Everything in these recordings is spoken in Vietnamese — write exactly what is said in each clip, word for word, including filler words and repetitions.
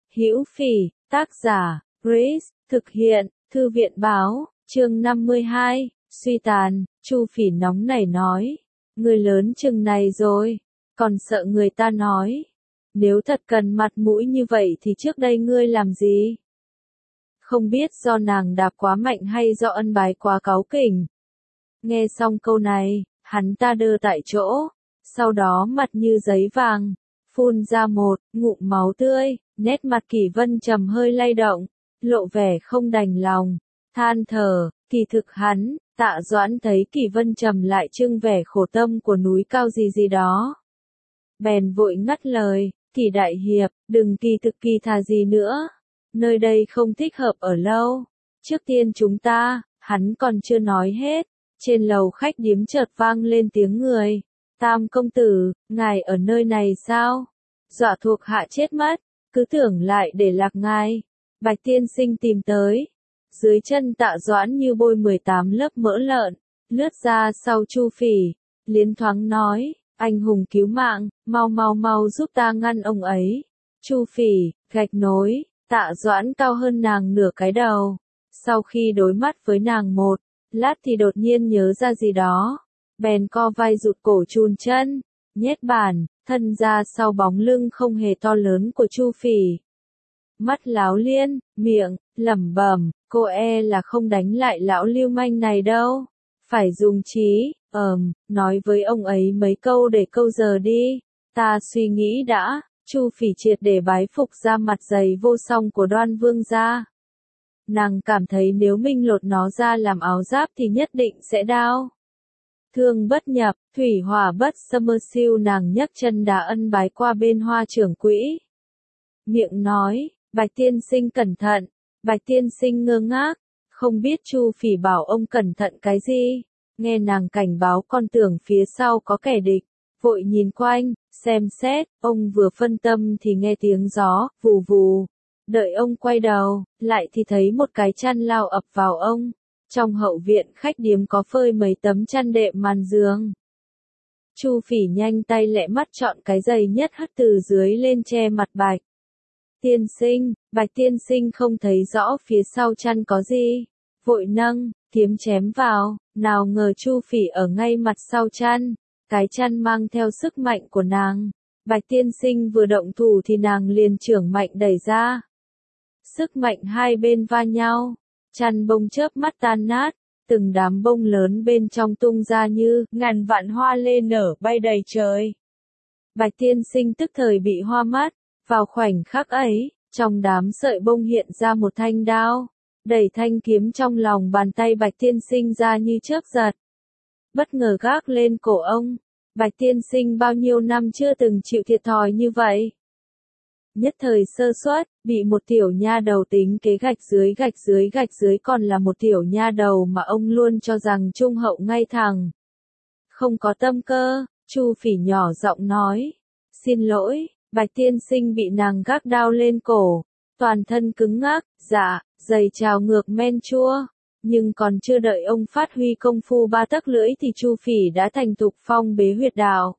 Hữu Phỉ, tác giả, Grace, thực hiện, Thư viện báo, chương năm mươi hai, suy tàn, Chu Phỉ nóng nảy nói. Người lớn chừng này rồi, còn sợ người ta nói. Nếu thật cần mặt mũi như vậy thì trước đây ngươi làm gì? Không biết do nàng đạp quá mạnh hay do ân bái quá cáu kỉnh. Nghe xong câu này, hắn ta đơ tại chỗ, sau đó mặt như giấy vàng, phun ra một ngụm máu tươi, nét mặt Kỷ Vân Trầm hơi lay động, lộ vẻ không đành lòng, than thở, kỳ thực hắn, Tạ Doãn thấy Kỷ Vân Trầm lại trưng vẻ khổ tâm của núi cao gì gì đó. Bèn vội ngắt lời, Kỷ đại hiệp, đừng kỳ thực kỳ thà gì nữa, nơi đây không thích hợp ở lâu, trước tiên chúng ta, hắn còn chưa nói hết, trên lầu khách điếm chợt vang lên tiếng người. Tam công tử, ngài ở nơi này sao? Dọa thuộc hạ chết mất, cứ tưởng lại để lạc ngài. Bạch tiên sinh tìm tới. Dưới chân Tạ Doãn như bôi mười tám lớp mỡ lợn, lướt ra sau Chu Phỉ, liến thoáng nói, anh hùng cứu mạng, mau mau mau giúp ta ngăn ông ấy. Chu Phỉ, gạch nối, Tạ Doãn cao hơn nàng nửa cái đầu. Sau khi đối mắt với nàng một lát thì đột nhiên nhớ ra gì đó. Bèn co vai rụt cổ chùn chân, nhét bàn, thân ra sau bóng lưng không hề to lớn của Chu Phỉ. Mắt láo liên, miệng, lẩm bẩm, cô e là không đánh lại lão lưu manh này đâu. Phải dùng trí, ờm, nói với ông ấy mấy câu để câu giờ đi. Ta suy nghĩ đã, Chu Phỉ triệt để bái phục ra mặt dày vô song của Đoan Vương gia. Nàng cảm thấy nếu mình lột nó ra làm áo giáp thì nhất định sẽ đau. Thương bất nhập, thủy hỏa bất xâm siêu, nàng nhấc chân đá ân bái qua bên Hoa trưởng quỹ. Miệng nói, Bạch tiên sinh cẩn thận. Bạch tiên sinh ngơ ngác, không biết Chu Phỉ bảo ông cẩn thận cái gì. Nghe nàng cảnh báo còn tưởng phía sau có kẻ địch, vội nhìn quanh, xem xét, ông vừa phân tâm thì nghe tiếng gió, vù vù. Đợi ông quay đầu, lại thì thấy một cái chăn lao ập vào ông. Trong hậu viện khách điếm có phơi mấy tấm chăn đệm màn giường. Chu Phỉ nhanh tay lẹ mắt chọn cái dày nhất hất từ dưới lên che mặt Bạch tiên sinh. Bạch tiên sinh không thấy rõ phía sau chăn có gì, vội nâng kiếm chém vào, nào ngờ Chu Phỉ ở ngay mặt sau chăn, cái chăn mang theo sức mạnh của nàng. Bạch tiên sinh vừa động thủ thì nàng liền chưởng mạnh đẩy ra. Sức mạnh hai bên va nhau, chăn bông chớp mắt tan nát, từng đám bông lớn bên trong tung ra như ngàn vạn hoa lê nở bay đầy trời. Bạch tiên sinh tức thời bị hoa mắt, vào khoảnh khắc ấy, trong đám sợi bông hiện ra một thanh đao, đẩy thanh kiếm trong lòng bàn tay Bạch tiên sinh ra như chớp giật. Bất ngờ gác lên cổ ông, Bạch tiên sinh bao nhiêu năm chưa từng chịu thiệt thòi như vậy. Nhất thời sơ suất, bị một tiểu nha đầu tính kế gạch dưới gạch dưới gạch dưới, còn là một tiểu nha đầu mà ông luôn cho rằng trung hậu ngay thẳng. Không có tâm cơ, Chu Phỉ nhỏ giọng nói. Xin lỗi, Bạch tiên sinh bị nàng gác đao lên cổ, toàn thân cứng ngắc, dạ, giày trào ngược men chua. Nhưng còn chưa đợi ông phát huy công phu ba tấc lưỡi thì Chu Phỉ đã thành thục phong bế huyệt đạo.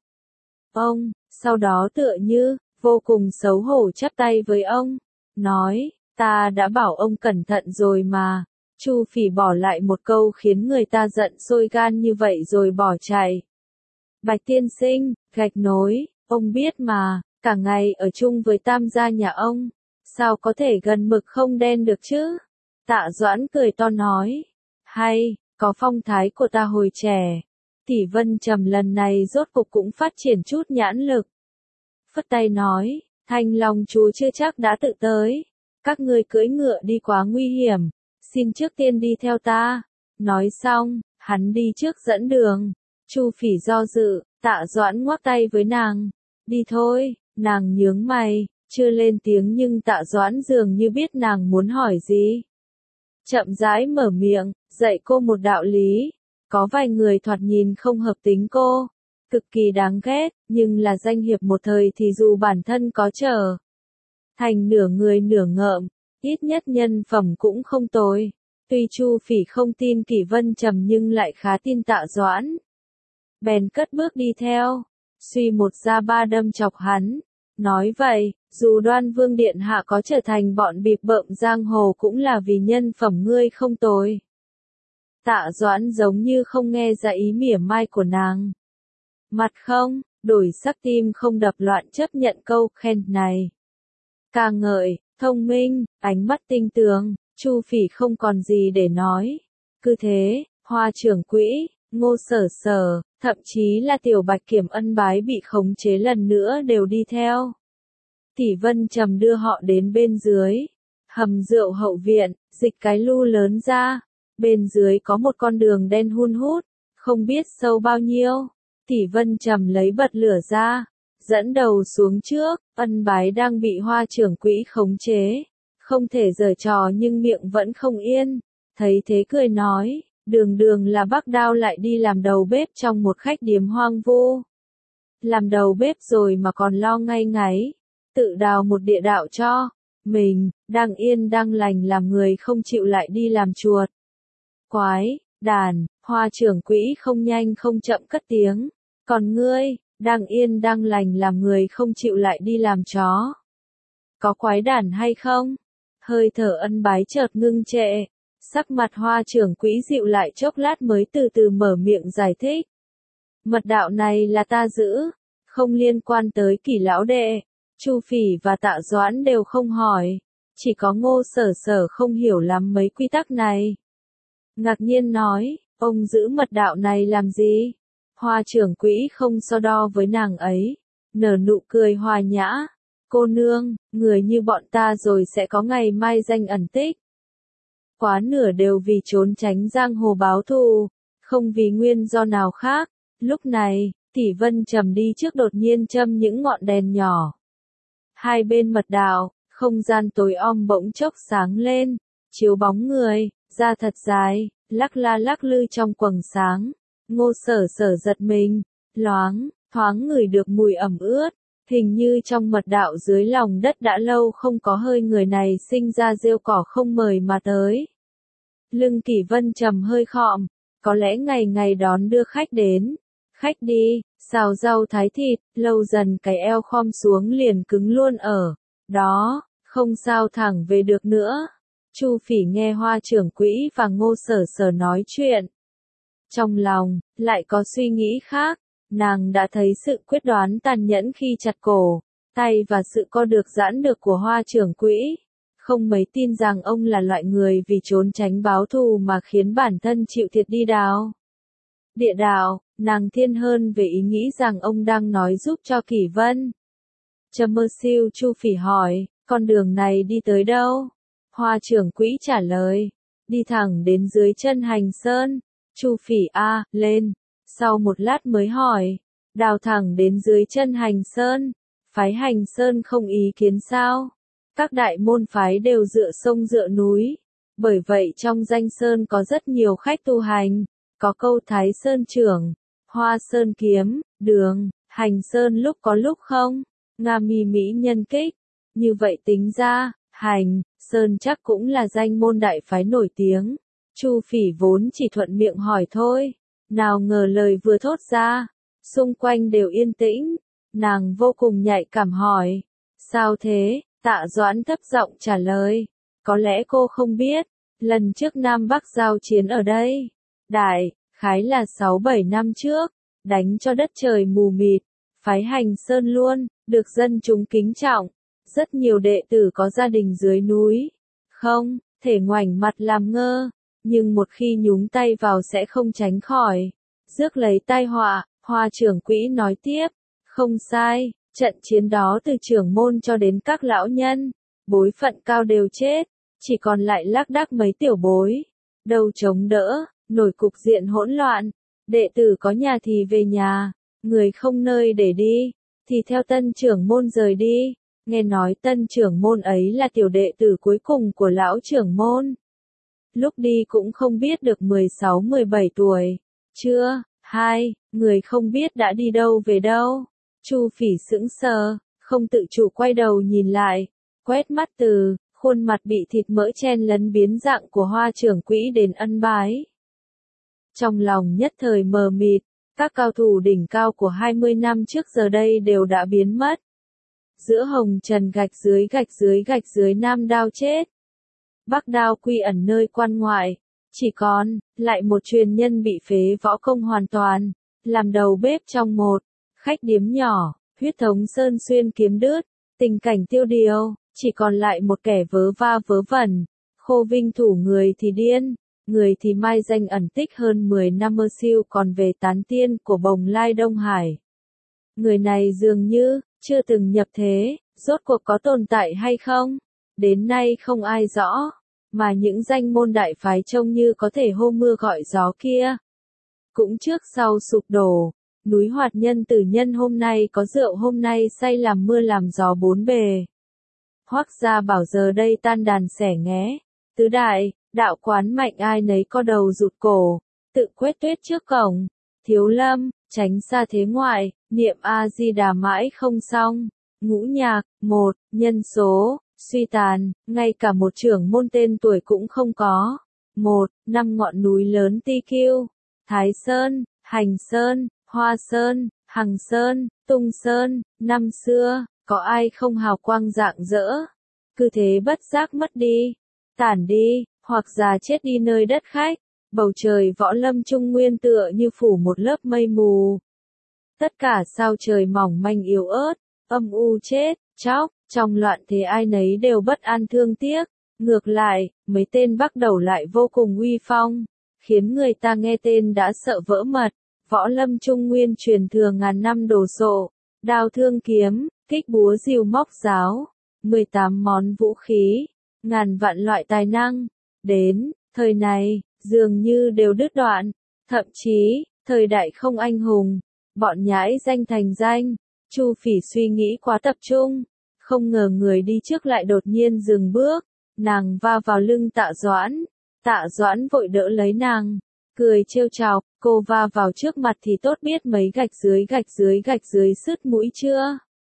Ông, sau đó tựa như vô cùng xấu hổ chắp tay với ông, nói, ta đã bảo ông cẩn thận rồi mà. Chu Phỉ bỏ lại một câu khiến người ta giận sôi gan như vậy rồi bỏ chạy. Bạch tiên sinh, gạch nối, ông biết mà, cả ngày ở chung với tam gia nhà ông, sao có thể gần mực không đen được chứ? Tạ Doãn cười to nói, hay, có phong thái của ta hồi trẻ. Kỷ Vân Trầm lần này rốt cục cũng phát triển chút nhãn lực. Phất tay nói, Thanh Long chúa chưa chắc đã tự tới. Các ngươi cưỡi ngựa đi quá nguy hiểm, xin trước tiên đi theo ta. Nói xong, hắn đi trước dẫn đường. Chu Phỉ do dự, Tạ Doãn ngoắc tay với nàng. Đi thôi, nàng nhướng mày, chưa lên tiếng nhưng Tạ Doãn dường như biết nàng muốn hỏi gì. Chậm rãi mở miệng, dạy cô một đạo lý. Có vài người thoạt nhìn không hợp tính cô, cực kỳ đáng ghét, nhưng là danh hiệp một thời thì dù bản thân có trở thành nửa người nửa ngợm, ít nhất nhân phẩm cũng không tồi. Tuy Chu Phỉ không tin Kỷ Vân Trầm nhưng lại khá tin Tạ Doãn. Bèn cất bước đi theo, suy một ra ba đâm chọc hắn. Nói vậy, Dù Đoan Vương Điện Hạ có trở thành bọn bịp bợm giang hồ cũng là vì nhân phẩm ngươi không tồi. Tạ Doãn giống như không nghe ra ý mỉa mai của nàng. Mặt không, đổi sắc tim không đập loạn chấp nhận câu khen này. Ca ngợi, thông minh, ánh mắt tinh tường, Chu Phỉ không còn gì để nói. Cứ thế, Hoa trưởng quỹ, Ngô Sở Sở, thậm chí là Tiểu Bạch Kiểm ân bái bị khống chế lần nữa đều đi theo. Tỷ Vân Trầm đưa họ đến bên dưới. Hầm rượu hậu viện, dịch cái lu lớn ra. Bên dưới có một con đường đen hun hút, không biết sâu bao nhiêu. Tỷ Vân Trầm lấy bật lửa ra, dẫn đầu xuống trước, ân bái đang bị Hoa trưởng quỹ khống chế. Không thể giở trò nhưng miệng vẫn không yên. Thấy thế cười nói, đường đường là Bắc Đao lại đi làm đầu bếp trong một khách điếm hoang vu. Làm đầu bếp rồi mà còn lo ngay ngáy, tự đào một địa đạo cho mình, đang yên đang lành làm người không chịu lại đi làm chuột. Quái, đàn, Hoa trưởng quỹ không nhanh không chậm cất tiếng, còn ngươi, đang yên đang lành làm người không chịu lại đi làm chó. Có quái đản hay không? Hơi thở ân bái chợt ngưng trệ, sắc mặt Hoa trưởng quỹ dịu lại chốc lát mới từ từ mở miệng giải thích. Mật đạo này là ta giữ, không liên quan tới Kỷ lão đệ. Chu Phỉ và Tạ Doãn đều không hỏi, chỉ có Ngô Sở Sở không hiểu lắm mấy quy tắc này. Ngạc nhiên nói, ông giữ mật đạo này làm gì? Hoa trưởng quỹ không so đo với nàng ấy, nở nụ cười hòa nhã. Cô nương, người như bọn ta rồi sẽ có ngày mai danh ẩn tích. Quá nửa đều vì trốn tránh giang hồ báo thù, không vì nguyên do nào khác. Lúc này, Tỷ Vân Trầm đi trước đột nhiên châm những ngọn đèn nhỏ. Hai bên mật đạo, không gian tối om bỗng chốc sáng lên, chiếu bóng người, da thật dài, lắc la lắc lư trong quầng sáng. Ngô Sở Sở giật mình, loáng, thoáng ngửi được mùi ẩm ướt, hình như trong mật đạo dưới lòng đất đã lâu không có hơi người này sinh ra rêu cỏ không mời mà tới. Lưng Kỷ Vân Trầm hơi khom, có lẽ ngày ngày đón đưa khách đến. Khách đi, xào rau thái thịt, lâu dần cái eo khom xuống liền cứng luôn ở đó, không sao thẳng về được nữa. Chu Phỉ nghe Hoa trưởng quỹ và Ngô Sở Sở nói chuyện. Trong lòng, lại có suy nghĩ khác, nàng đã thấy sự quyết đoán tàn nhẫn khi chặt cổ, tay và sự co được giãn được của Hoa trưởng quỹ. Không mấy tin rằng ông là loại người vì trốn tránh báo thù mà khiến bản thân chịu thiệt đi đào địa đạo, nàng thiên hơn về ý nghĩ rằng ông đang nói giúp cho Kỷ Vân. Trầm mơ siêu Chu Phỉ hỏi, con đường này đi tới đâu? Hoa trưởng quỹ trả lời, đi thẳng đến dưới chân Hành Sơn. Chu Phỉ a, lên. Sau một lát mới hỏi, đào thẳng đến dưới chân Hành Sơn, phái Hành Sơn không ý kiến sao? Các đại môn phái đều dựa sông dựa núi, bởi vậy trong danh sơn có rất nhiều khách tu hành, có câu Thái Sơn trưởng, Hoa Sơn kiếm, đường, Hành Sơn lúc có lúc không, Nga mi mỹ nhân kích. Như vậy tính ra, Hành Sơn chắc cũng là danh môn đại phái nổi tiếng. Chu Phỉ vốn chỉ thuận miệng hỏi thôi, nào ngờ lời vừa thốt ra, xung quanh đều yên tĩnh, nàng vô cùng nhạy cảm hỏi, sao thế? Tạ Doãn thấp giọng trả lời, có lẽ cô không biết, lần trước Nam Bắc giao chiến ở đây, đại khái là sáu bảy năm trước, đánh cho đất trời mù mịt, phái Hành Sơn luôn, được dân chúng kính trọng, rất nhiều đệ tử có gia đình dưới núi, không thể ngoảnh mặt làm ngơ, nhưng một khi nhúng tay vào sẽ không tránh khỏi, rước lấy tai họa. Hoa trưởng quỹ nói tiếp, không sai. Trận chiến đó từ trưởng môn cho đến các lão nhân, bối phận cao đều chết, chỉ còn lại lác đác mấy tiểu bối. Đâu chống đỡ, nổi cục diện hỗn loạn, đệ tử có nhà thì về nhà, người không nơi để đi, thì theo tân trưởng môn rời đi. Nghe nói tân trưởng môn ấy là tiểu đệ tử cuối cùng của lão trưởng môn. Lúc đi cũng không biết được mười sáu mười bảy tuổi. Chưa, hai, người không biết đã đi đâu về đâu. Chu Phỉ sững sờ, không tự chủ quay đầu nhìn lại, quét mắt từ khuôn mặt bị thịt mỡ chen lấn biến dạng của Hoa trưởng quỹ đến ân bái. Trong lòng nhất thời mờ mịt, các cao thủ đỉnh cao của hai mươi năm trước giờ đây đều đã biến mất. Giữa hồng trần gạch dưới gạch dưới gạch dưới Nam Đao chết. Bắc Đao quy ẩn nơi quan ngoại. Chỉ còn, lại một truyền nhân bị phế võ công hoàn toàn. Làm đầu bếp trong một, khách điếm nhỏ, huyết thống sơn xuyên kiếm đứt. Tình cảnh tiêu điều, chỉ còn lại một kẻ vớ va vớ vẩn. Khô Vinh thủ người thì điên, người thì mai danh ẩn tích hơn mười năm mơ siêu còn về tán tiên của Bồng Lai Đông Hải. Người này dường như, chưa từng nhập thế, rốt cuộc có tồn tại hay không? Đến nay không ai rõ, mà những danh môn đại phái trông như có thể hô mưa gọi gió kia. Cũng trước sau sụp đổ, núi Hoạt Nhân Tử Nhân hôm nay có rượu hôm nay say làm mưa làm gió bốn bề. Hoắc gia bảo giờ đây tan đàn xẻ nghé, tứ đại, đạo quán mạnh ai nấy co đầu rụt cổ, tự quét tuyết trước cổng, Thiếu Lâm, tránh xa thế ngoại, niệm A-di-đà mãi không xong. Ngũ nhạc, một, nhân số, suy tàn, ngay cả một trưởng môn tên tuổi cũng không có. Một, năm ngọn núi lớn Ti Kiêu, Thái Sơn, Hành Sơn, Hoa Sơn, Hằng Sơn, Tung Sơn, năm xưa, có ai không hào quang rạng rỡ? Cứ thế bất giác mất đi, tản đi, hoặc già chết đi nơi đất khách. Bầu trời võ lâm trung nguyên tựa như phủ một lớp mây mù. Tất cả sao trời mỏng manh yếu ớt, âm u chết, chóc, trong loạn thế ai nấy đều bất an thương tiếc. Ngược lại, mấy tên bắt đầu lại vô cùng uy phong, khiến người ta nghe tên đã sợ vỡ mật. Võ lâm trung nguyên truyền thừa ngàn năm đồ sộ, đao thương kiếm, kích búa rìu móc giáo, mười tám món vũ khí, ngàn vạn loại tài năng. Đến thời này, dường như đều đứt đoạn, thậm chí, thời đại không anh hùng, bọn nhãi danh thành danh. Chu Phỉ suy nghĩ quá tập trung, không ngờ người đi trước lại đột nhiên dừng bước, nàng va vào lưng Tạ Doãn, Tạ Doãn vội đỡ lấy nàng, cười trêu chọc, cô va vào trước mặt thì tốt biết mấy gạch dưới gạch dưới gạch dưới sứt mũi chưa.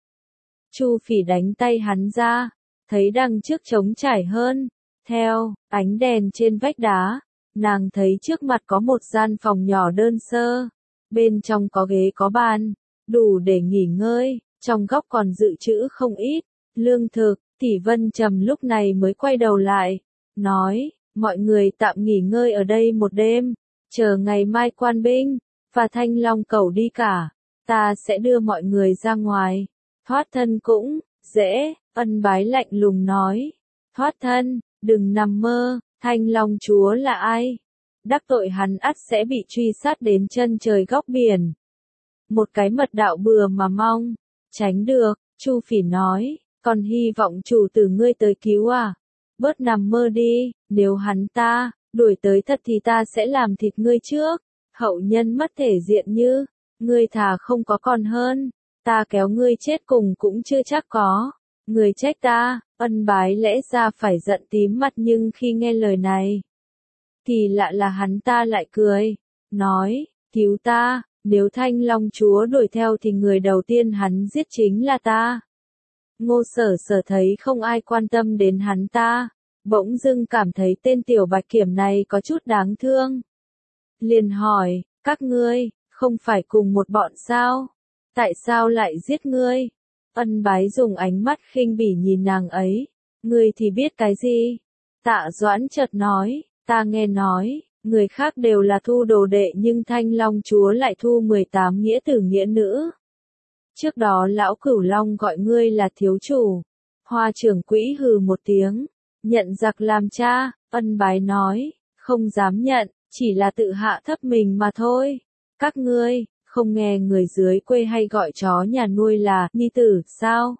Chu Phỉ đánh tay hắn ra, thấy đằng trước trống trải hơn, theo ánh đèn trên vách đá, nàng thấy trước mặt có một gian phòng nhỏ đơn sơ, bên trong có ghế có bàn, đủ để nghỉ ngơi, trong góc còn dự trữ không ít, lương thực. Tỷ Vân Trầm lúc này mới quay đầu lại, nói, mọi người tạm nghỉ ngơi ở đây một đêm, chờ ngày mai quan binh, và Thanh Long Cẩu đi cả, ta sẽ đưa mọi người ra ngoài, thoát thân cũng, dễ, Ân Bái lạnh lùng nói, thoát thân, đừng nằm mơ, Thanh Long chúa là ai? Đắc tội hắn ắt sẽ bị truy sát đến chân trời góc biển. Một cái mật đạo bừa mà mong, tránh được, Chu Phỉ nói. Còn hy vọng chủ tử ngươi tới cứu à? Bớt nằm mơ đi, nếu hắn ta, đuổi tới thật thì ta sẽ làm thịt ngươi trước. Hậu nhân mất thể diện như, ngươi thà không có còn hơn. Ta kéo ngươi chết cùng cũng chưa chắc có. Ngươi trách ta, Ân Bái lẽ ra phải giận tím mặt nhưng khi nghe lời này, thì lạ là hắn ta lại cười, nói, cứu ta, nếu Thanh Long chúa đuổi theo thì người đầu tiên hắn giết chính là ta. Ngô Sở Sở thấy không ai quan tâm đến hắn ta, bỗng dưng cảm thấy tên tiểu bạch kiểm này có chút đáng thương. Liền hỏi, các ngươi, không phải cùng một bọn sao? Tại sao lại giết ngươi? Ân Bái dùng ánh mắt khinh bỉ nhìn nàng ấy, ngươi thì biết cái gì? Tạ Doãn chợt nói, ta nghe nói, người khác đều là thu đồ đệ nhưng Thanh Long chúa lại thu mười tám nghĩa tử nghĩa nữ. Trước đó lão Cửu Long gọi ngươi là thiếu chủ. Hoa trưởng quỹ hừ một tiếng, nhận giặc làm cha, Ân Bái nói, không dám nhận, chỉ là tự hạ thấp mình mà thôi. Các ngươi, không nghe người dưới quê hay gọi chó nhà nuôi là nhi tử, sao?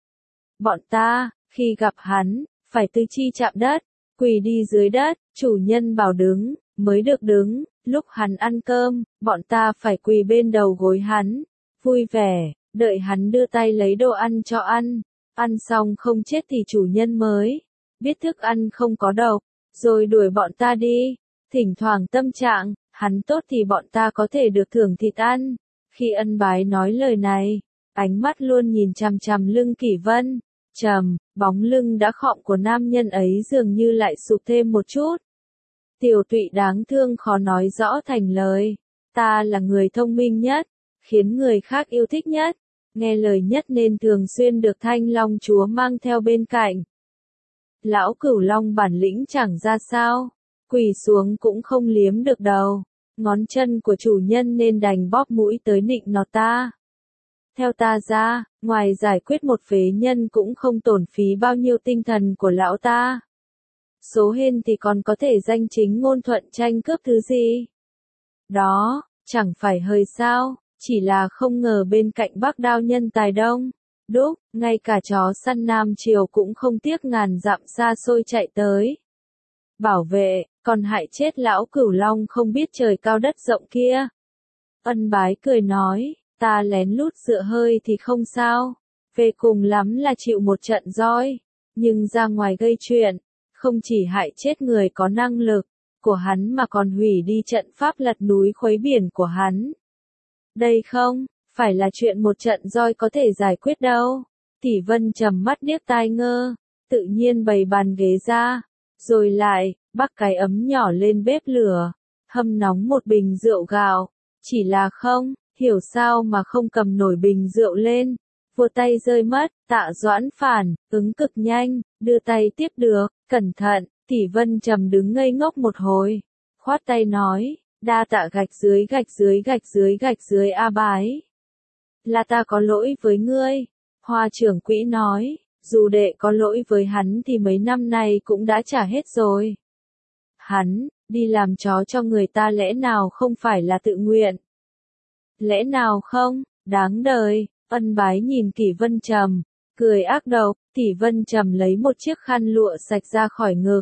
Bọn ta, khi gặp hắn, phải tứ chi chạm đất, quỳ đi dưới đất, chủ nhân bảo đứng, mới được đứng, lúc hắn ăn cơm, bọn ta phải quỳ bên đầu gối hắn, vui vẻ. Đợi hắn đưa tay lấy đồ ăn cho ăn, ăn xong không chết thì chủ nhân mới biết thức ăn không có độc, rồi đuổi bọn ta đi. Thỉnh thoảng tâm trạng, hắn tốt thì bọn ta có thể được thưởng thịt ăn. Khi Ân Bái nói lời này, ánh mắt luôn nhìn chằm chằm lưng Kỷ Vân, trầm, bóng lưng đã khọm của nam nhân ấy dường như lại sụp thêm một chút. Tiểu Tụy đáng thương khó nói rõ thành lời, ta là người thông minh nhất, khiến người khác yêu thích nhất. nghe lời nhất nên thường xuyên được Thanh Long chúa mang theo bên cạnh. Lão Cửu Long bản lĩnh chẳng ra sao, quỳ xuống cũng không liếm được đầu, ngón chân của chủ nhân nên đành bóp mũi tới nịnh nọt ta. Theo ta ra, ngoài giải quyết một phế nhân cũng không tổn phí bao nhiêu tinh thần của lão ta. Số hên thì còn có thể danh chính ngôn thuận tranh cướp thứ gì. Đó, chẳng phải hơi sao, chỉ là không ngờ bên cạnh Bắc Đao nhân tài đông. Đúc, ngay cả chó săn Nam Triều cũng không tiếc ngàn dặm xa xôi chạy tới. Bảo vệ, còn hại chết lão Cửu Long không biết trời cao đất rộng kia. Ân Bái cười nói, ta lén lút dựa hơi thì không sao, về cùng lắm là chịu một trận roi, nhưng ra ngoài gây chuyện, không chỉ hại chết người có năng lực của hắn mà còn hủy đi trận pháp lật núi khuấy biển của hắn. Đây không phải là chuyện một trận roi có thể giải quyết đâu. Tỷ Vân trầm mắt điếc tai ngơ, tự nhiên bày bàn ghế ra, rồi lại bắc cái ấm nhỏ lên bếp lửa, hâm nóng một bình rượu gạo, chỉ là không hiểu sao mà không cầm nổi bình rượu lên, vua tay rơi mất. Tạ Doãn phản ứng cực nhanh, đưa tay tiếp được, cẩn thận. Tỷ Vân trầm đứng ngây ngốc một hồi, khoát tay nói, đa tạ gạch dưới gạch dưới gạch dưới gạch dưới A Bái. Là ta có lỗi với ngươi. Hoa trưởng quỹ nói, dù đệ có lỗi với hắn thì mấy năm nay cũng đã trả hết rồi. Hắn, đi làm chó cho người ta lẽ nào không phải là tự nguyện? Lẽ nào không, đáng đời. Ân Bái nhìn Kỷ Vân Trầm, cười ác độc. Tỷ Vân Trầm lấy một chiếc khăn lụa sạch ra khỏi ngực.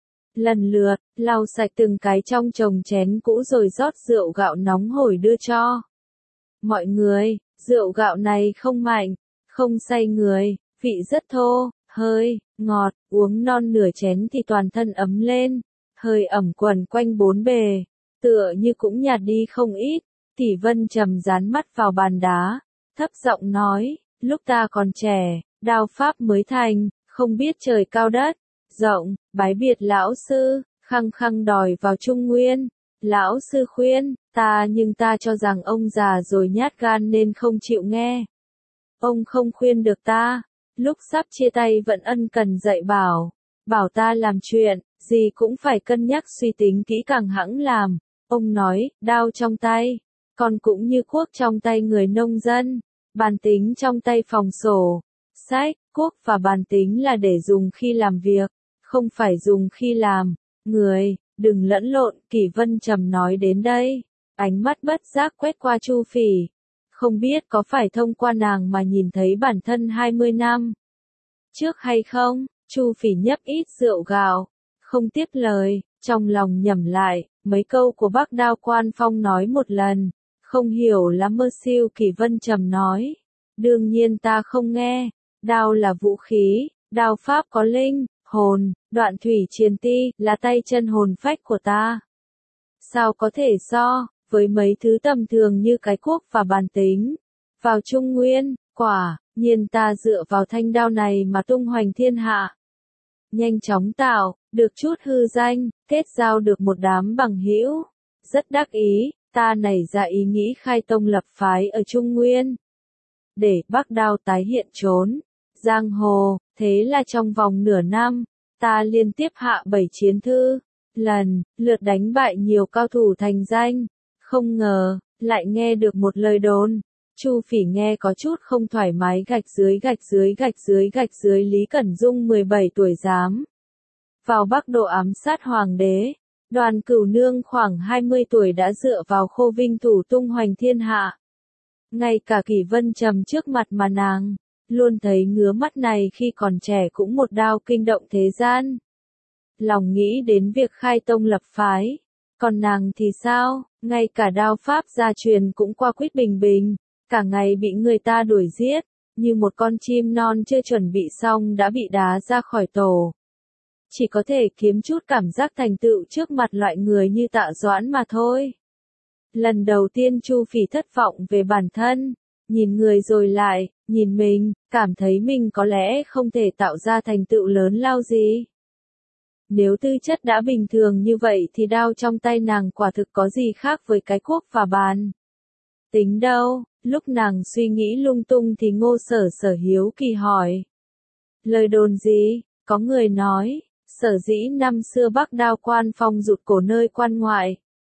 Lần lượt, lau sạch từng cái trong chồng chén cũ rồi rót rượu gạo nóng hổi đưa cho mọi người. Rượu gạo này không mạnh, không say người, vị rất thô, hơi ngọt, uống non nửa chén thì toàn thân ấm lên, hơi ẩm quần quanh bốn bề, tựa như cũng nhạt đi không ít. Tỷ Vân Trầm dán mắt vào bàn đá, thấp giọng nói, lúc ta còn trẻ, đao pháp mới thành, không biết trời cao đất rộng, bái biệt lão sư, khăng khăng đòi vào Trung Nguyên. Lão sư khuyên ta nhưng ta cho rằng ông già rồi nhát gan nên không chịu nghe. Ông không khuyên được ta, lúc sắp chia tay vẫn ân cần dạy bảo, bảo ta làm chuyện, gì cũng phải cân nhắc suy tính kỹ càng hẵng làm. Ông nói, đao trong tay, còn cũng như cuốc trong tay người nông dân, bàn tính trong tay phòng sổ, sách, cuốc và bàn tính là để dùng khi làm việc, không phải dùng khi làm người. Đừng lẫn lộn. Kỷ Vân Trầm nói đến đây, ánh mắt bất giác quét qua Chu Phỉ, không biết có phải thông qua nàng mà nhìn thấy bản thân hai mươi năm trước hay không. Chu Phỉ nhấp ít rượu gạo, không tiếc lời, trong lòng nhẩm lại mấy câu của Bắc Đao Quan Phong nói một lần, không hiểu là mơ siêu. Kỷ Vân Trầm nói, đương nhiên ta không nghe, đao là vũ khí, đao pháp có linh hồn, đoạn thủy triền ti là tay chân hồn phách của ta. Sao có thể so với mấy thứ tầm thường như cái cuốc và bàn tính? Vào Trung Nguyên, quả nhiên ta dựa vào thanh đao này mà tung hoành thiên hạ. Nhanh chóng tạo được chút hư danh, kết giao được một đám bằng hữu. Rất đắc ý, ta nảy ra ý nghĩ khai tông lập phái ở Trung Nguyên, để Bắc Đao tái hiện trốn giang hồ. Thế là trong vòng nửa năm, ta liên tiếp hạ bảy chiến thư, lần lượt đánh bại nhiều cao thủ thành danh. Không ngờ, lại nghe được một lời đồn. Chu Phỉ nghe có chút không thoải mái. Gạch dưới gạch dưới gạch dưới gạch dưới Lý Cẩn Dung mười bảy tuổi dám vào Bắc Độ ám sát hoàng đế. Đoàn Cửu Nương khoảng hai mươi tuổi đã dựa vào Khô Vinh thủ tung hoành thiên hạ. Ngay cả Kỷ Vân Trầm trước mặt mà nàng luôn thấy ngứa mắt này khi còn trẻ cũng một đao kinh động thế gian. Lòng nghĩ đến việc khai tông lập phái. Còn nàng thì sao, ngay cả đao pháp gia truyền cũng qua quýt bình bình, cả ngày bị người ta đuổi giết, như một con chim non chưa chuẩn bị xong đã bị đá ra khỏi tổ. Chỉ có thể kiếm chút cảm giác thành tựu trước mặt loại người như Tạ Doãn mà thôi. Lần đầu tiên Chu Phỉ thất vọng về bản thân, nhìn người rồi lại nhìn mình, cảm thấy mình có lẽ không thể tạo ra thành tựu lớn lao gì. Nếu tư chất đã bình thường như vậy thì đao trong tay nàng quả thực có gì khác với cái cuốc và bàn Tính đâu, lúc nàng suy nghĩ lung tung thì Ngô Sở Sở hiếu kỳ hỏi. Lời đồn gì? Có người nói, sở dĩ năm xưa Bắc Đao quan phong rụt cổ nơi quan ngoại.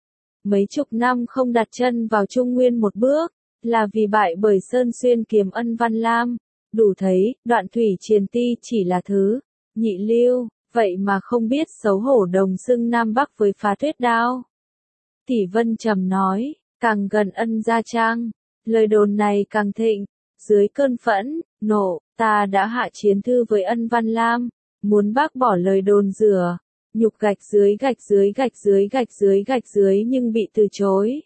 Mấy chục năm không đặt chân vào Trung Nguyên một bước, là vì bại bởi Sơn Xuyên kiếm Ân Văn Lam. Đủ thấy, đoạn thủy triền ti chỉ là thứ nhị lưu, vậy mà không biết xấu hổ đồng xưng Nam Bắc với phá tuyết đao. Tỷ Vân trầm nói, càng gần Ân gia trang, lời đồn này càng thịnh. Dưới cơn phẫn, nộ, ta đã hạ chiến thư với Ân Văn Lam, muốn bác bỏ lời đồn rửa, nhục gạch dưới gạch dưới gạch dưới gạch dưới gạch dưới nhưng bị từ chối.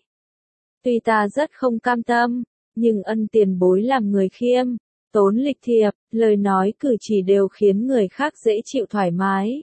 Tuy ta rất không cam tâm, nhưng Ân tiền bối làm người khiêm, tốn lịch thiệp, lời nói cử chỉ đều khiến người khác dễ chịu thoải mái.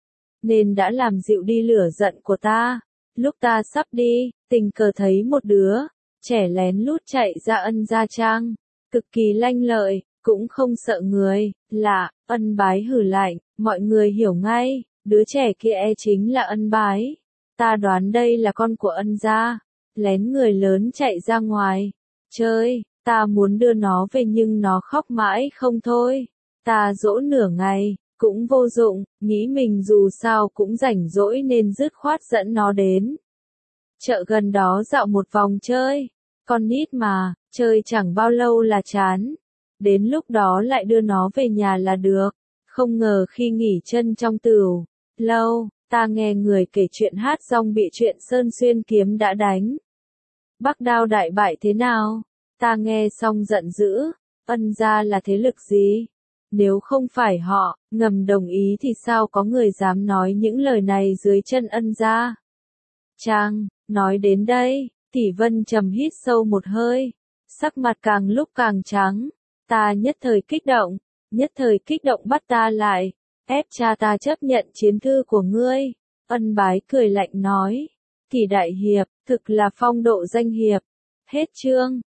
Nên đã làm dịu đi lửa giận của ta. Lúc ta sắp đi, tình cờ thấy một đứa trẻ lén lút chạy ra Ân gia trang, cực kỳ lanh lợi, cũng không sợ người, lạ. Ân Bái hừ lạnh, mọi người hiểu ngay, đứa trẻ kia e chính là Ân Bái. Ta đoán đây là con của Ân gia, lén người lớn chạy ra ngoài chơi, ta muốn đưa nó về nhưng nó khóc mãi không thôi. Ta dỗ nửa ngày, cũng vô dụng, nghĩ mình dù sao cũng rảnh rỗi nên dứt khoát dẫn nó đến chợ gần đó dạo một vòng chơi. Con nít mà, chơi chẳng bao lâu là chán. Đến lúc đó lại đưa nó về nhà là được. Không ngờ khi nghỉ chân trong tửu lâu, ta nghe người kể chuyện hát rong bị chuyện Sơn Xuyên kiếm đã đánh Bắc Đao đại bại thế nào. Ta nghe xong giận dữ, Ân gia là thế lực gì? Nếu không phải họ ngầm đồng ý thì sao có người dám nói những lời này dưới chân Ân gia? Trang, nói đến đây, Tỷ Vân trầm hít sâu một hơi, sắc mặt càng lúc càng trắng. Ta nhất thời kích động, nhất thời kích động bắt ta lại, ép cha ta chấp nhận chiến thư của ngươi. Ân Bái cười lạnh nói, Tỷ đại hiệp, thực là phong độ danh hiệp. Hết chương.